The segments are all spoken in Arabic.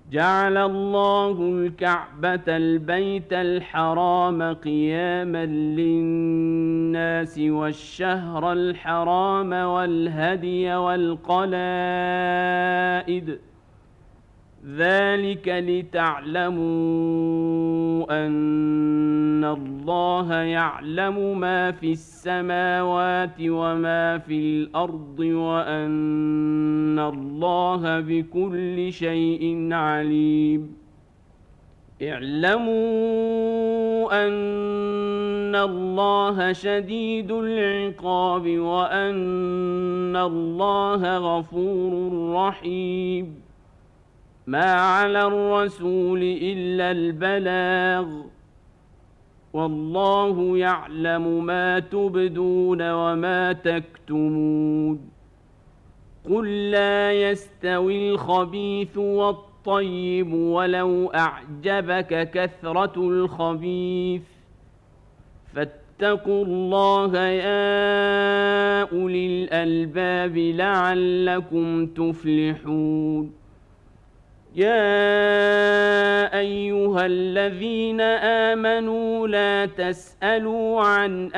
جعل الله الكعبة البيت الحرام قياما للناس والشهر الحرام والهدي والقلائد ذلك لتعلموا أن الله يعلم ما في السماوات وما في الأرض وأن الله بكل شيء عليم اعلموا أن الله شديد العقاب وأن الله غفور رحيم ما على الرسول إلا البلاغ والله يعلم ما تبدون وما تكتمون قل لا يستوي الخبيث والطيب ولو أعجبك كثرة الخبيث فاتقوا الله يا أولي الألباب لعلكم تفلحون يا أيها الذين آمنوا لا تسألوا عن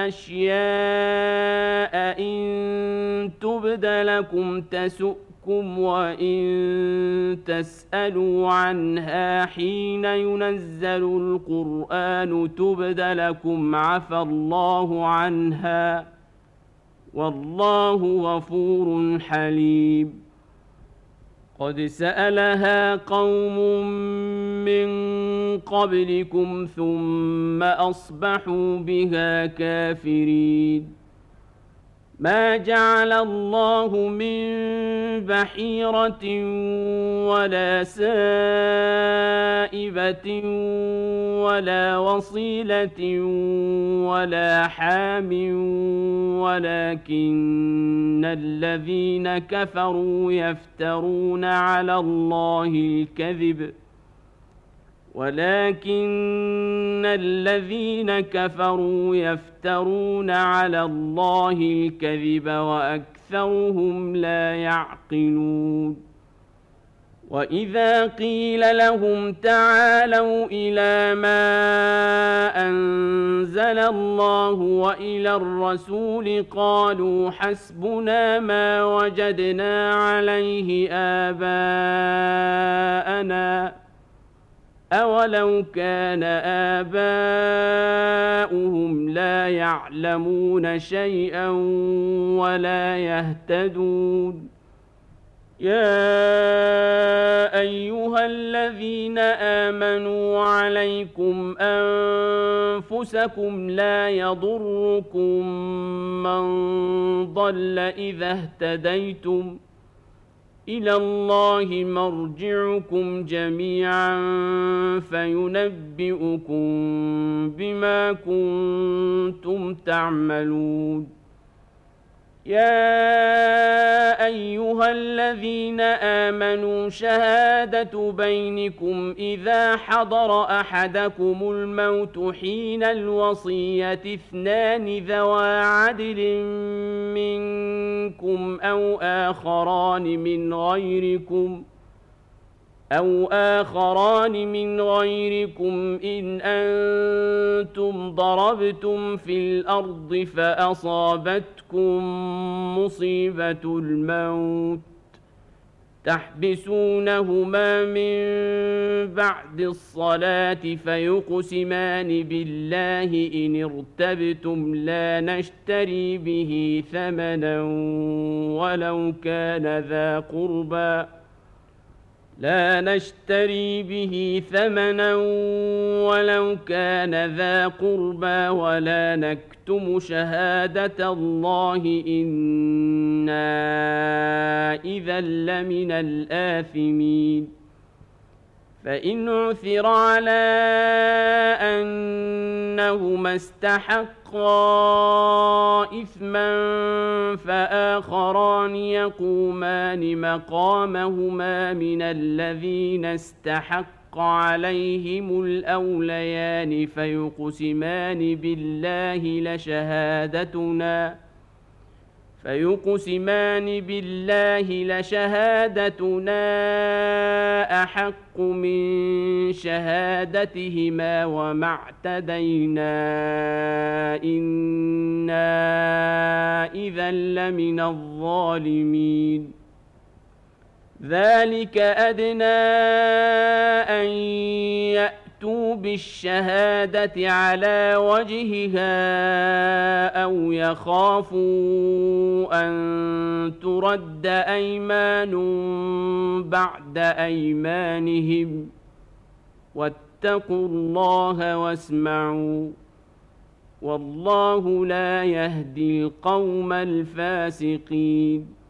أشياء إن تبد لكم تسؤكم وإن تسألوا عنها حين ينزل القرآن تبد لكم عفى الله عنها والله غفور حليم قد سألها قوم من قبلكم ثم أصبحوا بها كافرين ما جعل الله من بحيرة ولا سائبة ولا وصيلة ولا حام ولكن الذين كفروا يفترون على الله الكذب وأكثرهم لا يعقلون وإذا قيل لهم تعالوا إلى ما أنزل الله وإلى الرسول قالوا حسبنا ما وجدنا عليه آباءنا أولو كان آباؤهم لا يعلمون شيئا ولا يهتدون يا أيها الذين آمنوا عليكم أنفسكم لا يضركم من ضل إذا اهتديتم إلى الله مرجعكم جميعا فينبئكم بما كنتم تعملون يا أيها الذين آمنوا شهادة بينكم إذا حضر أحدكم الموت حين الوصية اثنان ذوى عدل منكم أو آخران من غيركم إن أنتم ضربتم في الأرض فأصابتكم مصيبة الموت تحبسونهما من بعد الصلاة فيقسمان بالله إن ارتبتم لا نشتري به ثمنا ولو كان ذا قربى ولا نكتم شهادة الله إنا إذا لمن الآثمين فإن عثر على أنهما استحقا إثما فآخران يقومان مقامهما من الذين استحق عليهم الأوليان فيقسمان بالله لشهادتنا أحق من شهادتهما وما اعتدينا إنا إذا لمن الظالمين ذلك أدنى أن يأتوا بالشهادة على وجهها أو يخافوا أن ترد أيمان بعد أيمانهم واتقوا الله واسمعوا والله لا يهدي القوم الفاسقين